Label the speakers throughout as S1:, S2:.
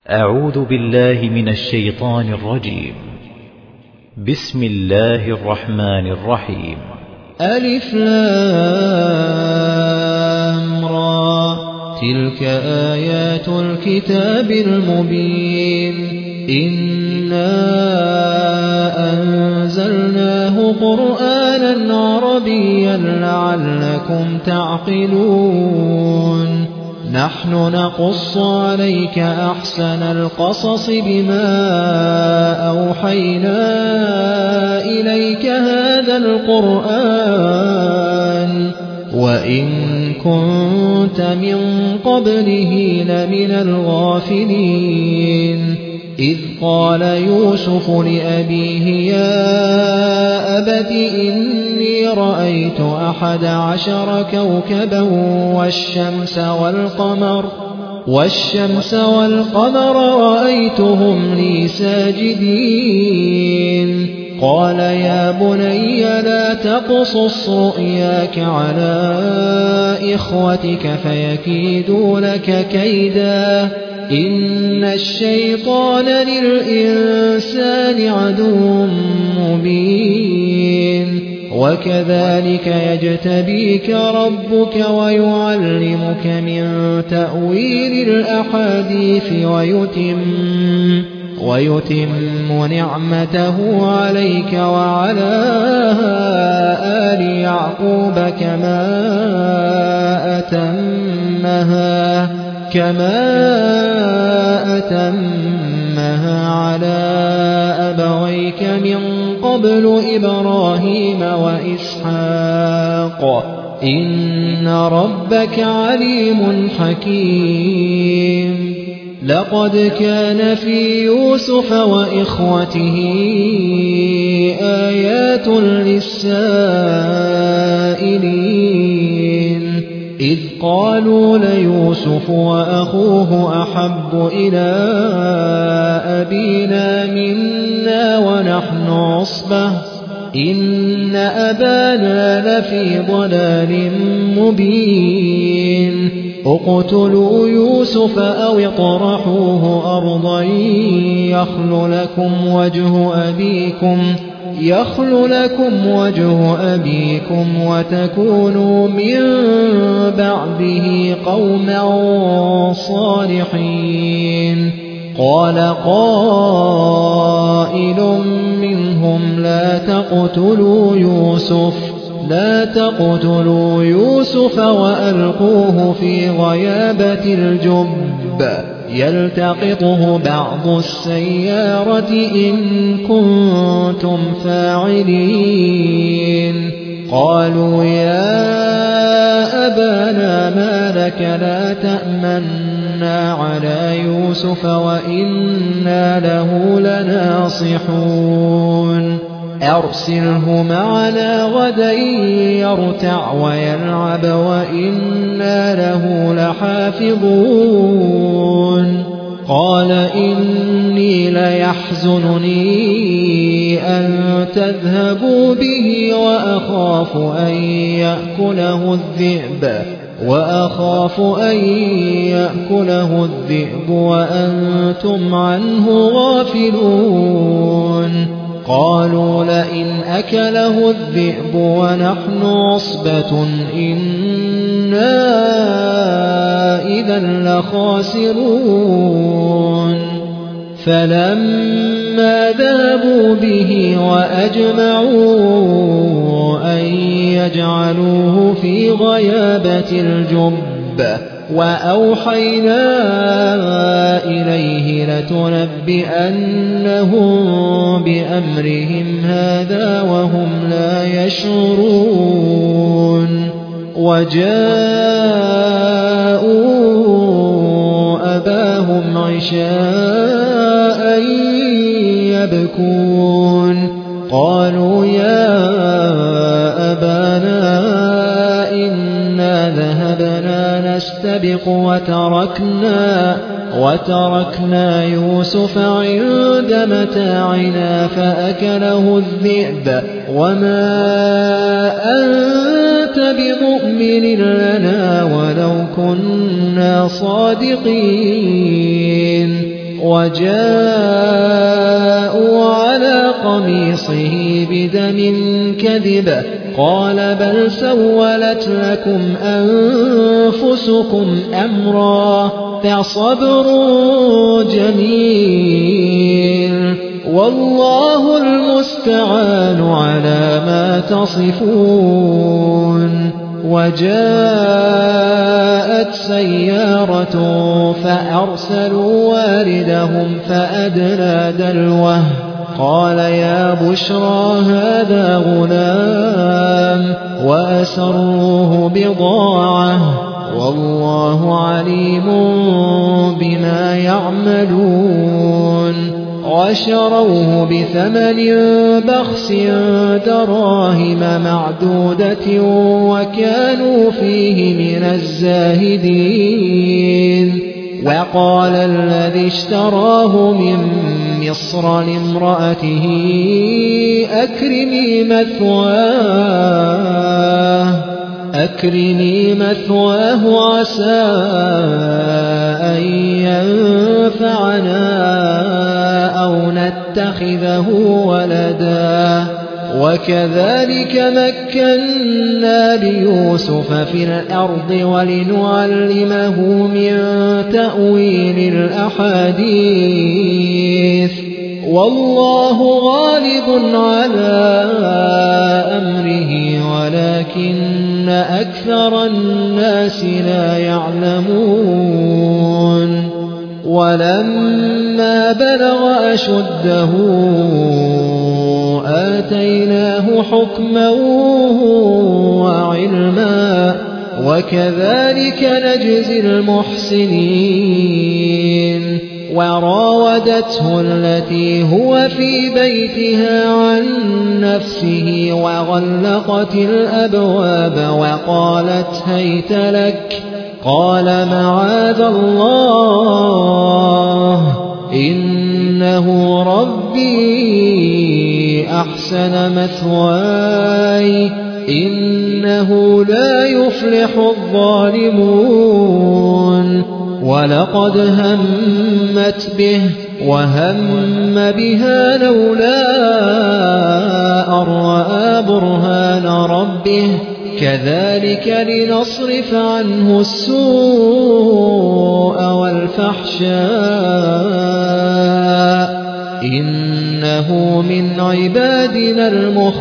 S1: أعوذ بالله من الشيطان الرجيم. بسم الله الرحمن الرحيم.
S2: ألف لام را، تلك آيات الكتاب المبين. إنا أنزلناه قرآنا عربيا لعلكم تعقلون. نحن نقص عليك أحسن القصص بما أوحينا إليك هذا القرآن وإن كنت من قبله لمن الغافلين. إذ قال يوسف لأبيه يا أبت إني رأيت 11 كوكبا والشمس والقمر رأيتهم لي ساجدين. قال يا بني لا تقصص رؤياك على إخوتك فيكيدوا لك كيدا إن الشيطان للإنسان عدو مبين. وكذلك يجتبيك ربك ويعلمك من تأويل الأحاديث ويتم نعمته عليك وعلى آل يعقوب كما أتمها على أبويك من قبل إبراهيم وإسحاق إن ربك عليم حكيم. لقد كان في يوسف وإخوته آيات للسائلين إذ قالوا ليوسف وأخوه أحب إلى أبينا منا ونحن عصبة إن أبانا لفي ضلال مبين. اقتلوا يوسف أو اطرحوه أرضا يخل لكم وجه أبيكم وتكونوا من بعده قوما صالحين. قال قائل منهم لا تقتلوا يوسف وألقوه في غيابة الجب يلتقطه بعض السيارة إن كنتم فاعلين. قالوا يا أبانا ما لك لا تأمنا على يوسف وإنا له لناصحون. أرسله معنا غدا يرتع ويلعب وإنا له لحافظون. قال إني ليحزنني أن تذهبوا به وأخاف أن يأكله الذئب وأنتم عنه غافلون. قالوا لئن أكله الذئب ونحن عصبة إنا إذا لخاسرون. فلما ذهبوا به وأجمعوا أن يجعلوه في غيابة الجب وأوحينا إليه لتنبئنهم بأمرهم هذا وهم لا يشعرون. وجاءوا أباهم عشاء يبكون. قالوا يا أبانا إنا ذهبنا نستبق وتركنا يوسف عند متاعنا فأكله الذئب وما أنت بمؤمن لنا ولو كنا صادقين. وجاءوا على قميصه بدم كذب قال بل سولت لكم أنفسكم أمرا فصبر جميل والله المستعان على ما تصفون. وجاءت سيارة فأرسلوا واردهم فأدلى دلوه قال يا بشرى هذا غلام وأسروه بضاعة والله عليم بما يعملون. وشروه بثمن بخس دراهم معدودة وكانوا فيه من الزاهدين. وقال الذي اشتراه من مصر لامرأته أكرمي مثواه عسى أن ينفعنا أو نتخذه ولدا. وكذلك مكنا ليوسف في الأرض ولنعلمه من تأويل الأحاديث والله غالب على أمره ولكن أكثر الناس لا يعلمون. ولما بلغ أشده آتيناه حكما وعلما وكذلك نجزي المحسنين. وراودته التي هو في بيتها عن نفسه وغلقت الأبواب وقالت هيت لك قال معاذ الله إنه ربي أحسن مثواي إنه لا يفلح الظالمون. ولقد همت به وهم بها لولا أن رأى برهان ربه كذلك لنصرف عنه السوء والفحشاء إنه من عبادنا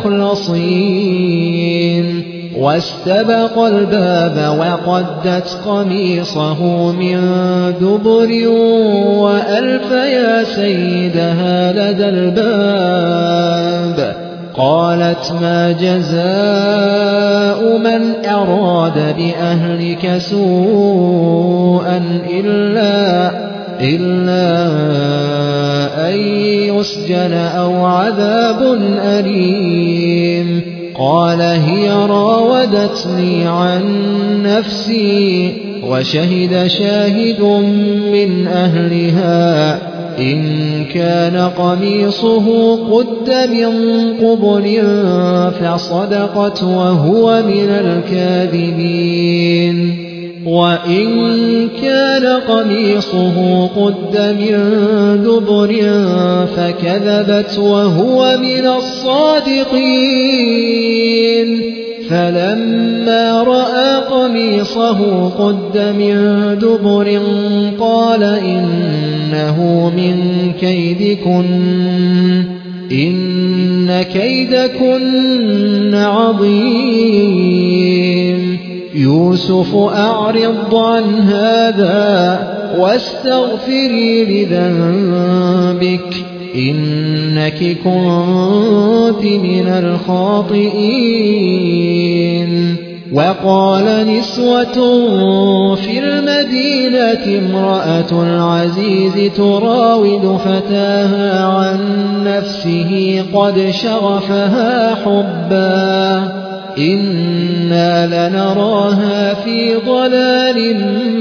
S2: المخلصين. واستبق الباب وقدت قميصه من دبر وألف يا سيدها لدى الباب. قالت ما جزاء من أراد بأهلك سوءا إلا أن يسجن أو عذاب أليم. قال هي راودتني عن نفسي وشهد شاهد من أهلها إن كان قميصه قد من قبل فصدقت وهو من الكاذبين. وإن كان قميصه قد من دبر فكذبت وهو من الصادقين. فلما رأى قميصه قد من دبر قال إنه من كيدكن إن كيدكن عظيم. يوسف أعرض عن هذا واستغفري لذنبك إنك كنت من الخاطئين. وقال نسوة في المدينة امرأة العزيز تراود فتاها عن نفسه قد شغفها حبا إنا لنراها في ضلال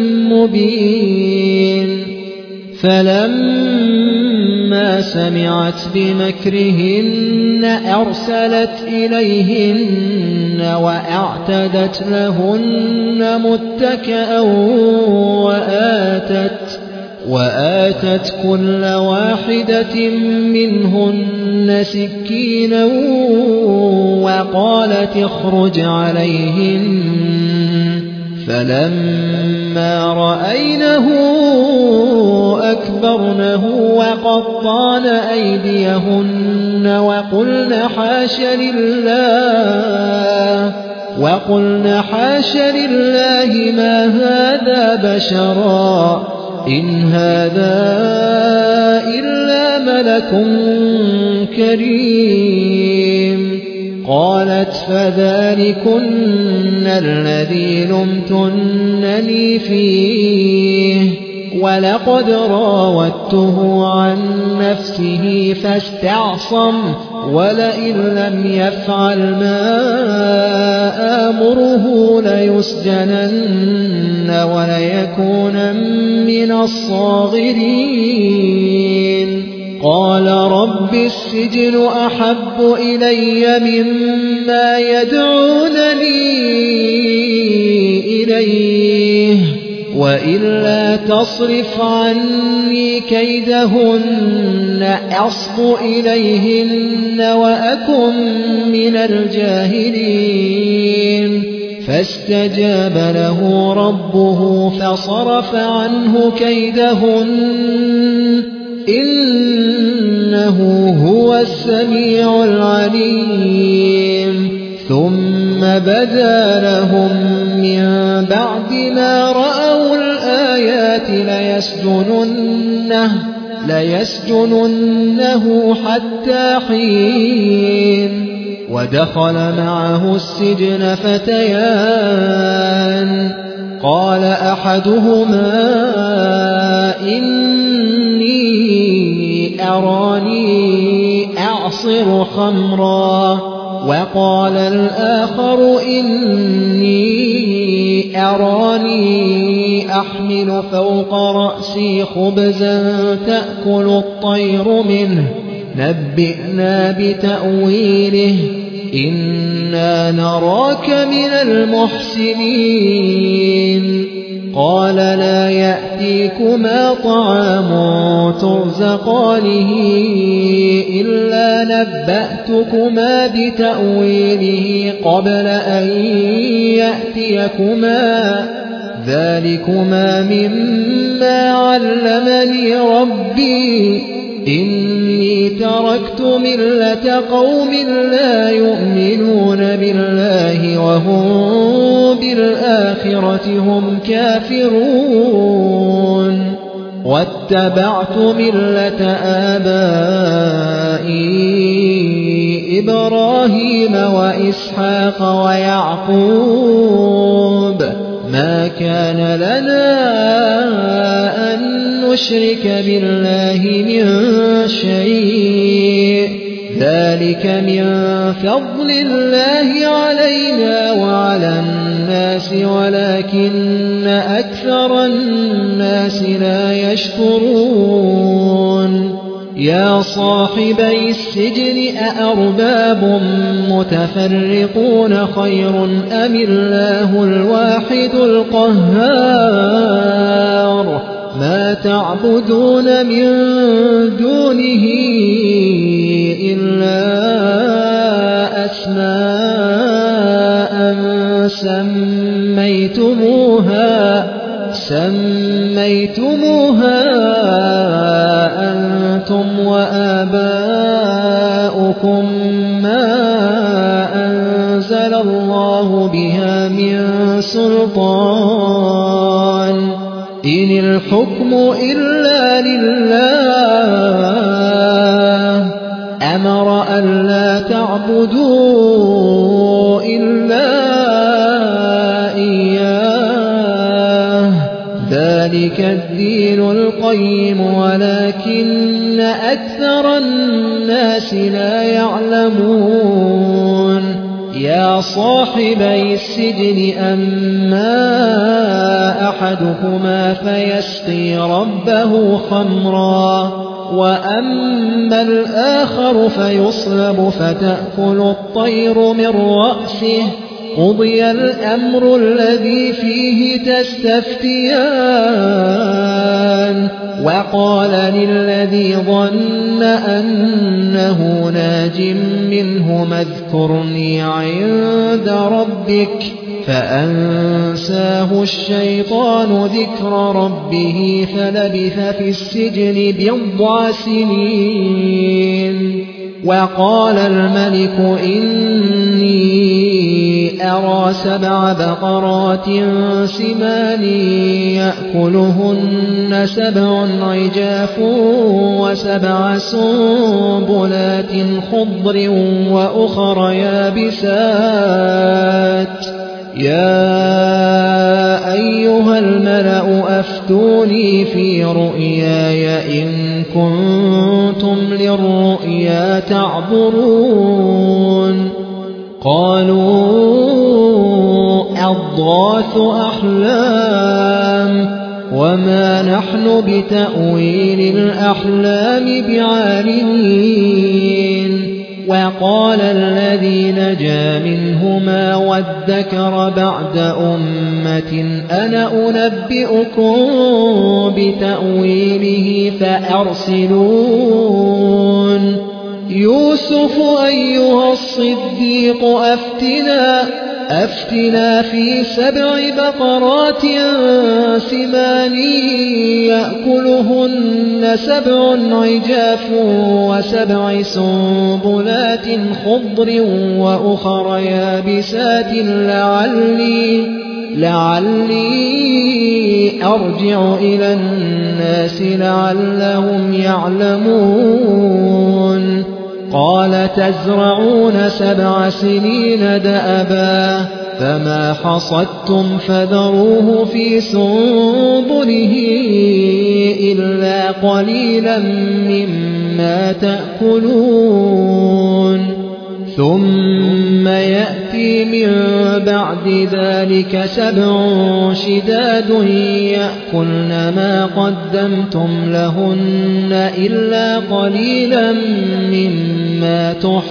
S2: مبين. فلما سمعت بمكرهن أرسلت إليهن وأعتدت لهن متكئا وآتت كل واحدة منهن سكينا وقالت اخرج عليهن فلما رأينه أكبرنه وقطعن أيديهن وقلن حاش لله ما هذا بشرا إن هذا إلا ملك كريم قالت فذلكن الذي لمتنني فيه ولقد راودته عن نفسه فاستعصم ولئن لم يفعل ما آمره ليسجنن وليكون من الصاغرين قال رب السجن أحب إلي مما يدعونني إليه وإلا تصرف عني كيدهن أصب إليهن وأكن من الجاهلين فاستجاب له ربه فصرف عنه كيدهن إنه هو السميع العليم ثم بدا لهم من بعد ما رأوا الآيات ليسجننه حتى حين ودخل معه السجن فتيان قال أحدهما إني أراني أعصر خمرا وقال الآخر إني أراني أحمل فوق رأسي خبزا تأكل الطير منه نبئنا بتأويله إنا نراك من المحسنين قال لا يأتيكما طعام ترزقانه إلا نبأتكما بتأويله قبل أن يأتيكما ذلكما مما علمني ربي إني تركت ملة قوم لا يؤمنون بالله وهم بالآخرة هم كافرون واتبعت ملة آبائي إبراهيم وإسحاق ويعقوب ما كان لنا أن نشرك بالله من شيء ذلك من فضل الله علينا وعلى الناس ولكن أكثر الناس لا يشكرون يا صاحبي السجن أأرباب متفرقون خير أم الله الواحد القهار ما تعبدون من دونه إلا أسماء سميتموها أنتم وآباؤكم ما أنزل الله بها من سلطان إن الحكم إلا لله أمر ألا تعبدوا إلا إياه ذلك الدين القيم ولكن أكثر الناس لا يعلمون يا صاحبي السجن أما أحدكما فيسقي ربه خمرا وأما الآخر فيصلب فتأكل الطير من رأسه قضي الأمر الذي فيه تستفتيان وقال للذي ظن أنه ناج منه اذكرني عند ربك فأنساه الشيطان ذكر ربه فلبث في السجن 10 سنين. وقال الملك إني أرى 7 بقرات سمان يأكلهن 7 عجاف و7 سنبلات خضر وأخر يابسات يا أيها الملأ أفتوني في رؤياي إن كنتم للرؤيا تعبرون. قالوا أضغاث أحلام وما نحن بتأويل الأحلام بعالمين. وقال الذي نجا منهما وادكر بعد أمة أنا أنبئكم بتأويله فأرسلون. يوسف أيها الصديق أفتنا في 7 بقرات سمان يأكلهن 7 عجاف و7 سنبلات خضر وأخر يابسات لعلي أرجع إلى الناس لعلهم يعلمون. قال تزرعون 7 سنين دأبا فما حصدتم فذروه في سنبله إلا قليلا مما تأكلون. ثم يأتي من بعد ذلك 7 شداد يأكلن ما قدمتم لهن إلا قليلا مما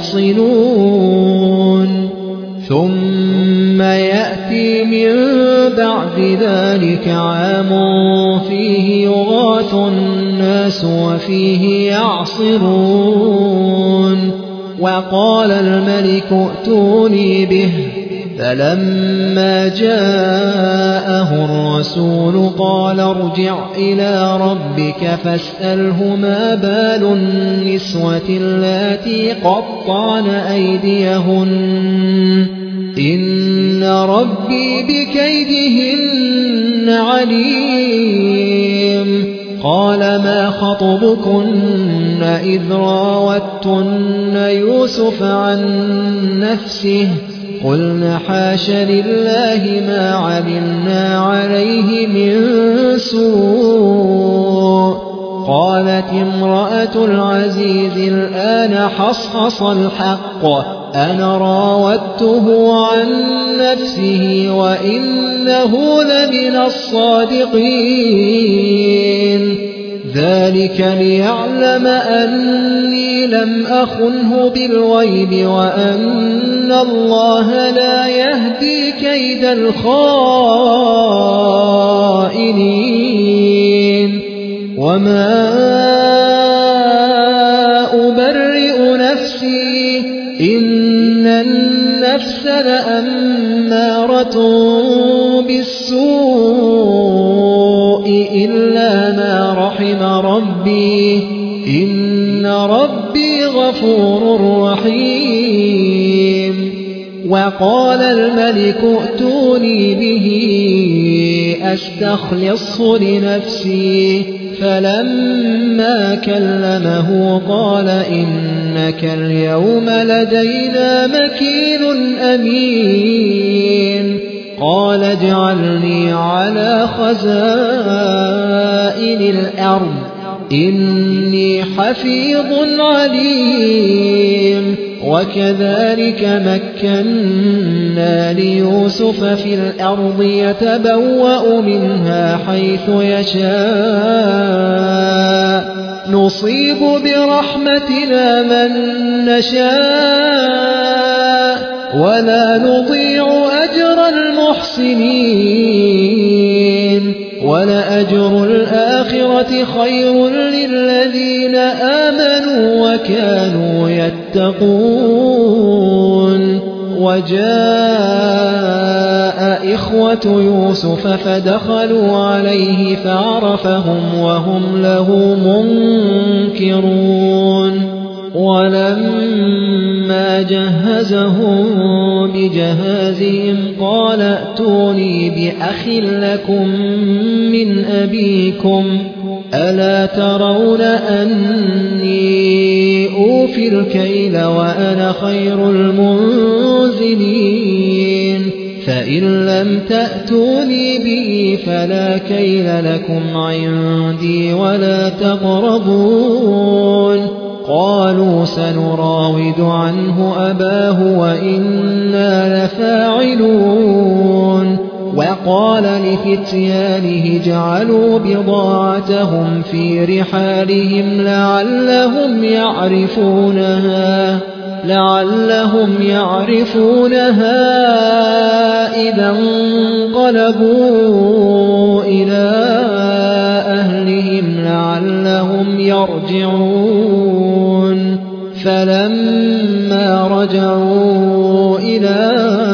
S2: تحصنون. ثم يأتي من بعد ذلك عام فيه يغاث الناس وفيه يعصرون. وقال الملك ائتوني به فلما جاءه الرسول قال ارجع إلى ربك فاسأله ما بال النسوة اللاتي قطعن أيديهن إن ربي بكيدهن عليم. قال ما خطبكن إذ راوتن يوسف عن نفسه قلنا حاش لله ما علمنا عليه من سوء. قالت امرأة العزيز الآن حصحص الحق أنا راودته عن نفسه وإنه لمن الصادقين. ذلك ليعلم أني لم أخنه بالغيب وأن الله لا يهدي كيد الخائنين. وما أبرئ نفسي إن النفس لأمارة بالسوء إلا ما رحم ربي إن ربي غفور رحيم. وقال الملك ائتوني به أستخلصه لنفسي فلما كلمه قال إنك اليوم لدينا مكين أمين. قال اجعلني على خزائن الأرض إني حفيظ عليم. وكذلك مكنا ليوسف في الأرض يتبوأ منها حيث يشاء نصيب برحمتنا من نشاء ولا نضيع أجر المحسنين ولأجر الآخرة خير للذين آمنوا وكانوا يتقون وجاء إخوة يوسف فدخلوا عليه فعرفهم وهم له منكرون ولما جهزهم بجهازهم قال ائتوني بأخ لكم من أبيكم ألا ترون أني أوفي الكيل وأنا خير المنزلين فإن لم تأتوني به فلا كيل لكم عندي ولا تقربون قالوا سنراود عنه أباه وإنا لفاعلون وقال لفتيانه جعلوا بضاعتهم في رحالهم لعلهم يعرفونها إذا انقلبوا إلى أهلهم لعلهم يرجعون فلما رجعوا إلى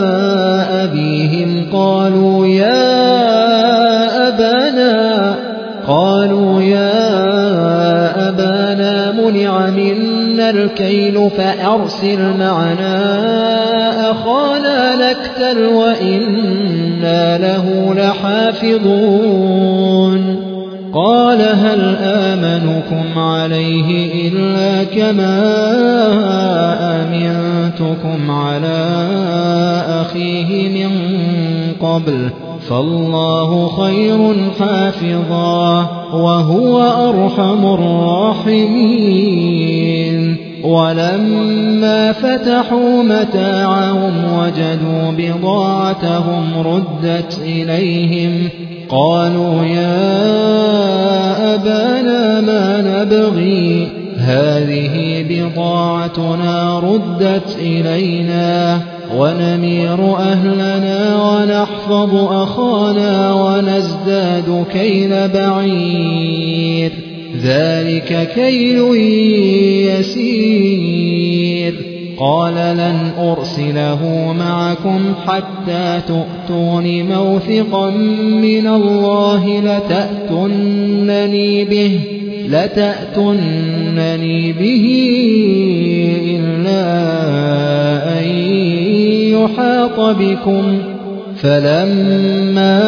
S2: أبيهم قالوا يا أبانا منع منا الكيل فأرسل معنا أخانا نكتل وإنا له لحافظون قال هل آمنكم عليه إلا كما أمنتكم على أخيه من قبل فالله خير حافظا وهو أرحم الراحمين ولما فتحوا متاعهم وجدوا بضاعتهم ردت إليهم قالوا يا أبانا ما نبغي هذه بضاعتنا ردت إلينا ونمير أهلنا ونحفظ أخانا ونزداد كيل بعير ذلك كيل يسير قال لن أرسله معكم حتى تؤتون موثقا من الله لتأتونني به إلا أن يحاط بكم فلما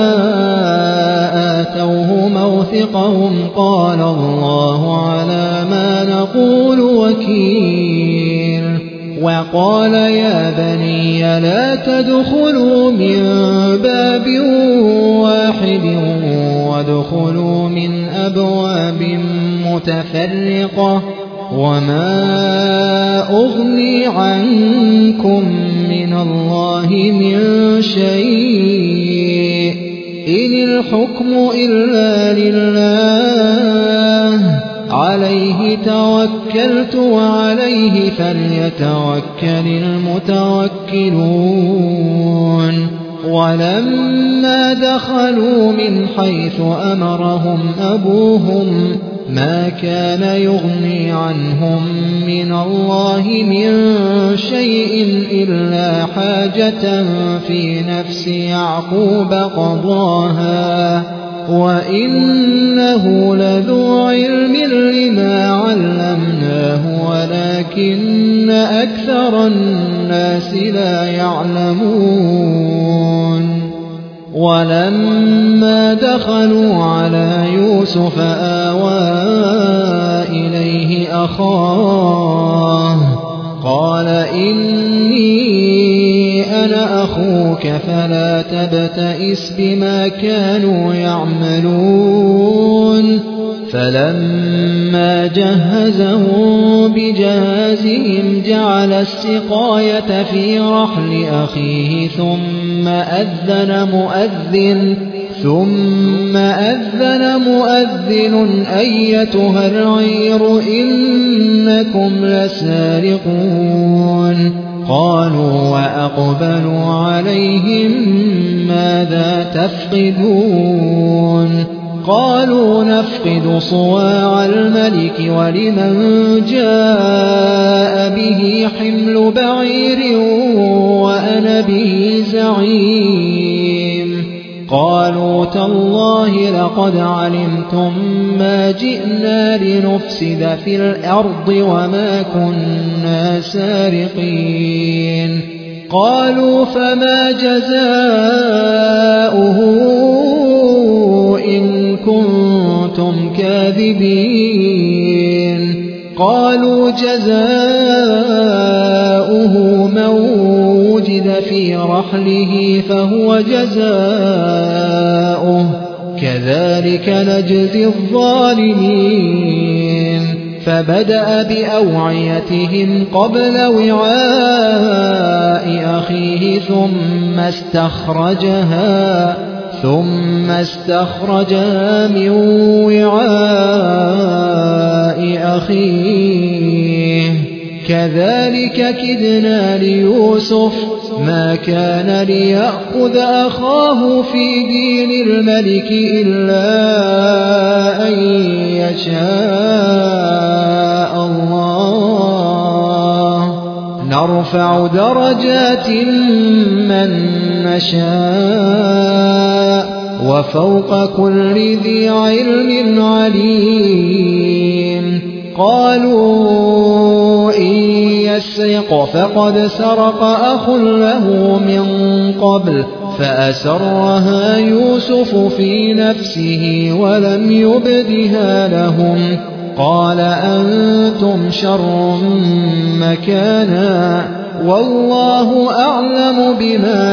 S2: آتوه موثقهم قال الله على ما نقول وكيل وقال يا بني لا تدخلوا من باب واحد وادخلوا من أبواب متفرقة وما أغني عنكم من الله من شيء إن الحكم إلا لله عليه توكلت وعليه فليتوكل المتوكلون ولما دخلوا من حيث أمرهم أبوهم ما كان يغني عنهم من الله من شيء إلا حاجة في نفس يعقوب قضاها وإنه لذو علم لما علمناه ولكن أكثر الناس لا يعلمون ولما دخلوا على يوسف آوى إليه أخاه قال إني أنا أخوك فلا تبتئس بما كانوا يعملون فلما جهزهم بجهازهم جعل السقاية في رحل أخيه ثم أذن مؤذن ثم أذن مؤذن أيتها العير إنكم لسارقون قالوا وأقبلوا عليهم ماذا تفقدون قالوا نفقد صواع الملك ولمن جاء به حمل بعير وأنا به زعيم قالوا تالله لقد علمتم ما جئنا لنفسد في الأرض وما كنا سارقين قالوا فما جزاؤه إن كنتم كاذبين قالوا جزاؤه من وجد في رحله فهو جزاؤه كذلك نجزي الظالمين فبدأ بأوعيتهم قبل وعاء أخيه ثم استخرجها من وعاء أخيه كذلك كدنا ليوسف ما كان ليأخذ أخاه في دين الملك إلا أن يشاء الله نرفع درجات من نشاء وفوق كل ذي علم عليم قالوا إن يسرق فقد سرق أخ له من قبل فأسرها يوسف في نفسه ولم يبدها لهم قال أنتم شر مكانا والله أعلم بما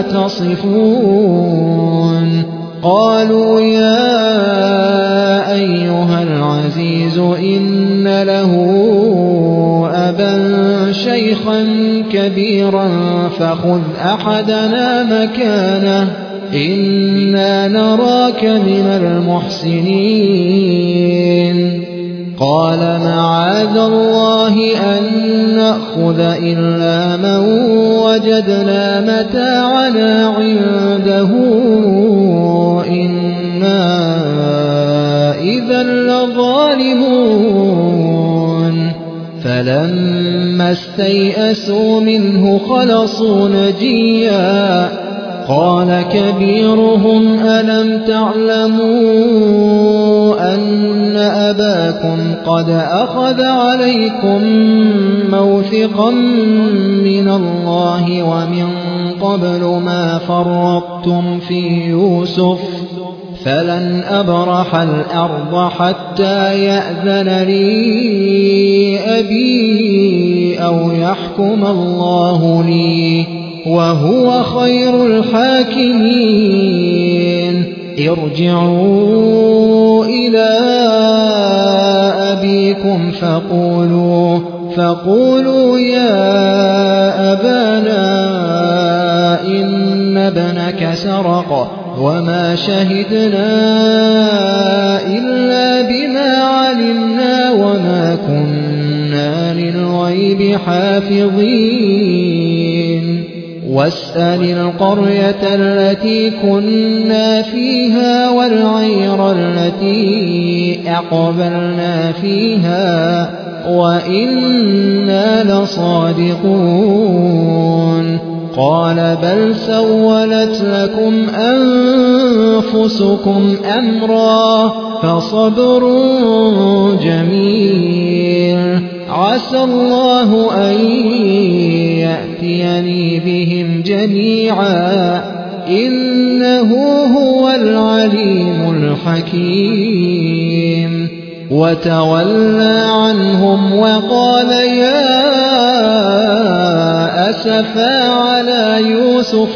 S2: تصفون قالوا يا أيها العزيز إن له أبا شيخا كبيرا فخذ أحدنا مكانه إنا نراك من المحسنين قال معاذ الله أن نأخذ إلا من وجدنا متاعنا عنده إنا إذا لظالمون فلما استيئسوا منه خلصوا نجيا قال كبيرهم ألم تعلموا أن أباكم قد أخذ عليكم موثقا من الله ومن قبل ما فرطتم في يوسف فلن أبرح الأرض حتى يأذن لي أبي أو يحكم الله لي وهو خير الحاكمين ارجعوا إلى أبيكم فقولوا يا أبانا إن ابنك سرق وما شهدنا إلا بما علمنا وما كنا للغيب حافظين واسأل القرية التي كنا فيها والعير التي أقبلنا فيها وإنا لصادقون قال بل سولت لكم أنفسكم أمرا فصبر جميل عسى الله أن يأتيني بهم جميعا إنه هو العليم الحكيم وتولى عنهم وقال يا أسفا على يوسف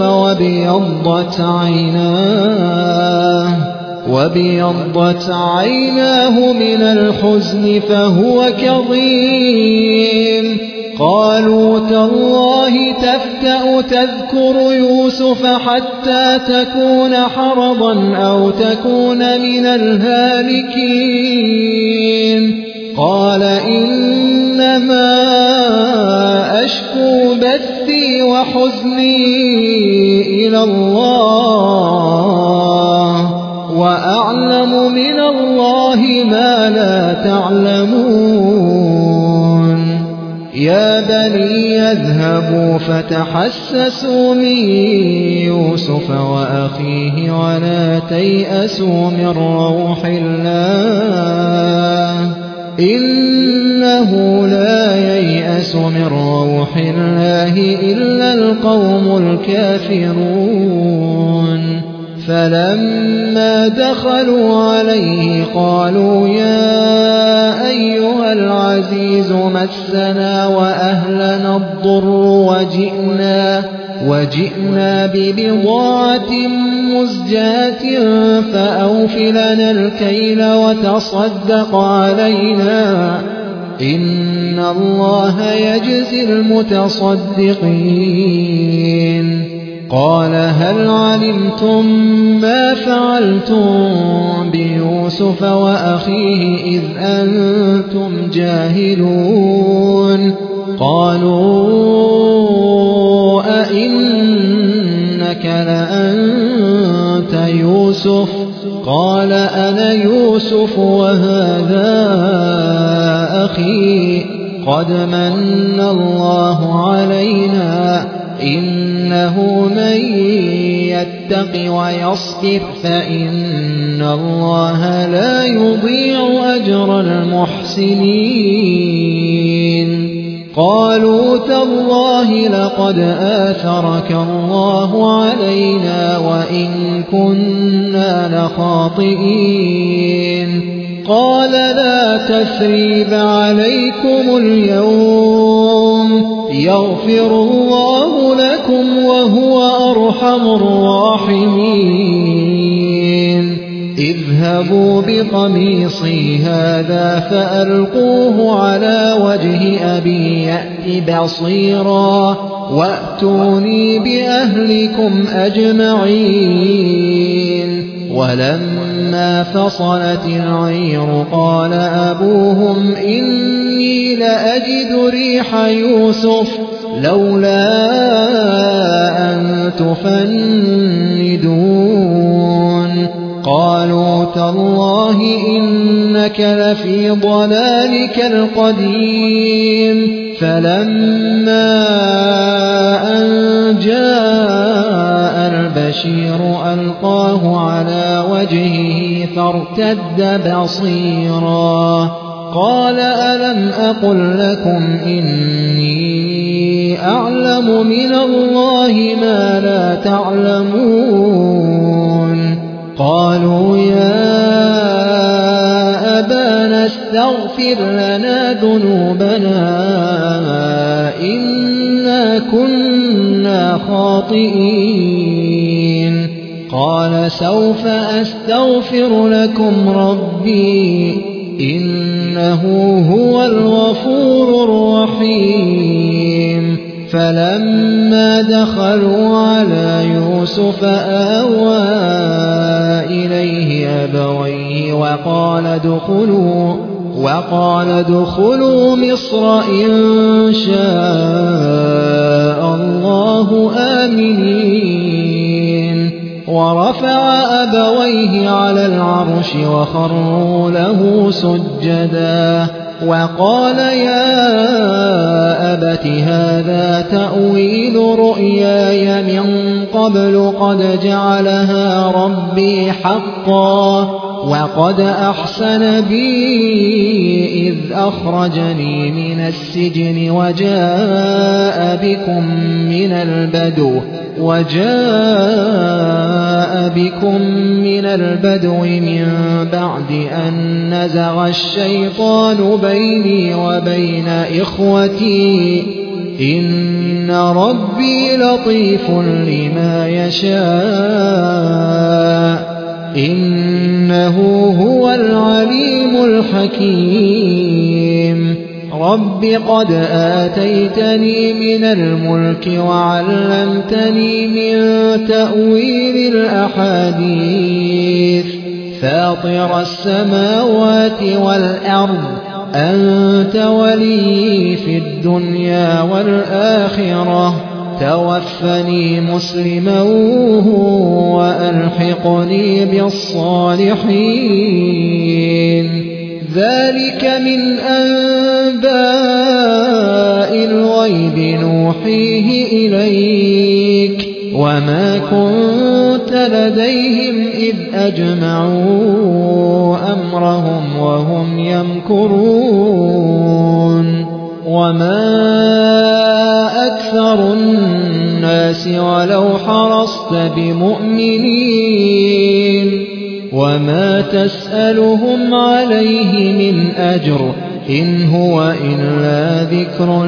S2: وابيضت عيناه من الحزن فهو كظيم قالوا تالله تفتأ تذكر يوسف حتى تكون حرضا أو تكون من الهالكين قال إنما أشكو بثي وحزني إلى الله وأعلم من الله ما لا تعلمون يا بني اذهبوا فتحسسوا من يوسف وأخيه ولا تيأسوا من روح الله إنه لا ييأس من روح الله إلا القوم الكافرون فلما دخلوا عليه قالوا يا أيها العزيز مسنا وأهلنا الضر وجئنا ببضاعة مزجاة فأوفلنا الكيل وتصدق علينا إن الله يجزي المتصدقين قال هل علمتم ما فعلتم بيوسف وأخيه إذ أنتم جاهلون قالوا أئنك لأنت يوسف قال أنا يوسف وهذا أخي قد من الله علينا إنه من يتق ويصبر فإن الله لا يضيع أجر المحسنين قالوا تالله لقد آثرك الله علينا وإن كنا لخاطئين قال لا تثريب عليكم اليوم يغفر الله لكم وهو أرحم الراحمين اذهبوا بقميصي هذا فألقوه على وجه أبي يأت بصيرا وأتوني بأهلكم أجمعين ولما فصلت العير قال أبوهم إني لأجد ريح يوسف لولا أن تفندون قالوا تالله إنك لفي ضلالك القديم فلما أن جاء البشير ألقاه على وجهه فارتد بصيرا قال ألم أقل لكم إني أعلم من الله ما لا تعلمون قالوا يا أبانا استغفر لنا ذنوبنا إنا كنا خاطئين قال سوف أستغفر لكم ربي إنه هو الغفور الرحيم فلما دخلوا على يوسف آوى إليه أبويه وقال ادخلوا مصر إن شاء الله آمنين ورفع أبويه على العرش وخروا له سجدا وقال يا أبت هذا تأويل رؤياي من قبل قد جعلها ربي حقا وقد أحسن بي إذ أخرجني من السجن وجاء بكم من البدو من بعد أن نزغ الشيطان بيني وبين إخوتي إن ربي لطيف لما يشاء إنه هو العليم الحكيم رب قد آتيتني من الملك وعلمتني من تأويل الأحاديث فاطر السماوات والأرض أنت ولي في الدنيا والآخرة توفني مسلما وألحقني بالصالحين ذلك من أنباء الغيب نوحيه إليك وما كنت لديهم إذ أجمعوا أمرهم وهم يمكرون وما أكثر الناس ولو حرصت بمؤمنين وما تسألهم عليه من أجر إن هو إلا ذكر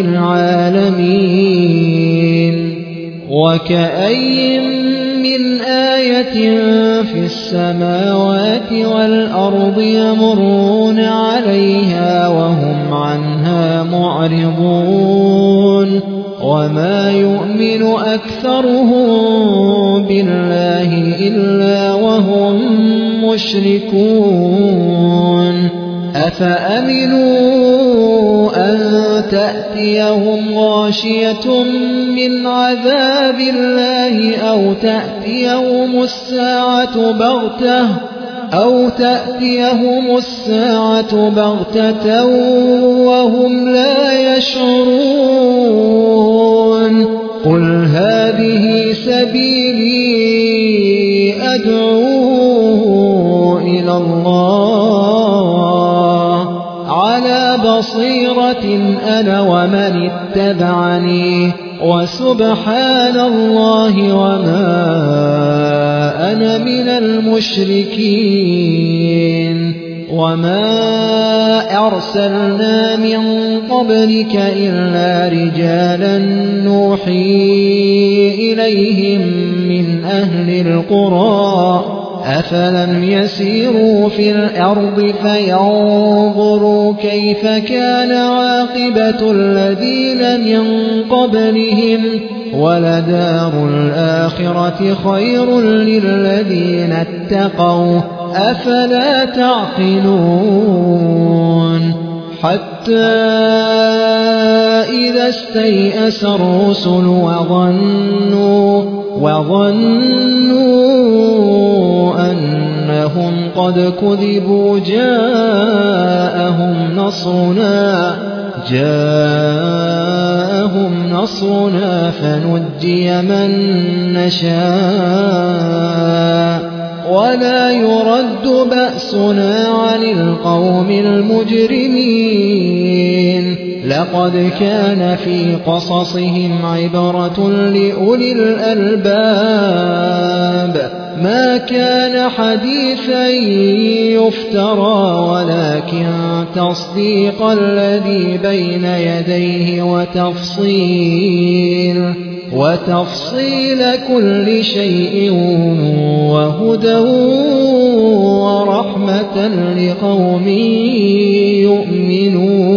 S2: للعالمين وكأي من آية في السماوات والأرض يمرون عليها وهم عنها معرضون وما يؤمن أكثرهم بالله إلا وهم مشركون أفأمنوا أن تأتيهم غاشية من عذاب الله أو تأتيهم الساعة بغتة وهم لا يشعرون قل هذه سبيلي أدعو إلى الله على بصيرة أنا ومن اتبعني وسبحان الله وما أنا من المشركين وما أرسلنا من قبلك إلا رجالا نوحي إليهم من أهل القرى أفلم يسيروا في الأرض فينظروا كيف كان عاقبة الذين من قبلهم ولدار الآخرة خير للذين اتقوا أفلا تعقلون حتى إذا استيأس الرسل وظنوا أنهم قد كذبوا جاءهم نصرنا فنجي من نشاء ولا يرد بأسنا عن القوم المجرمين لقد كان في قصصهم عبرة لأولي الألباب ما كان حديثا يفترى ولكن تصديق الذي بين يديه وتفصيل كل شيء وهدى ورحمة لقوم يؤمنون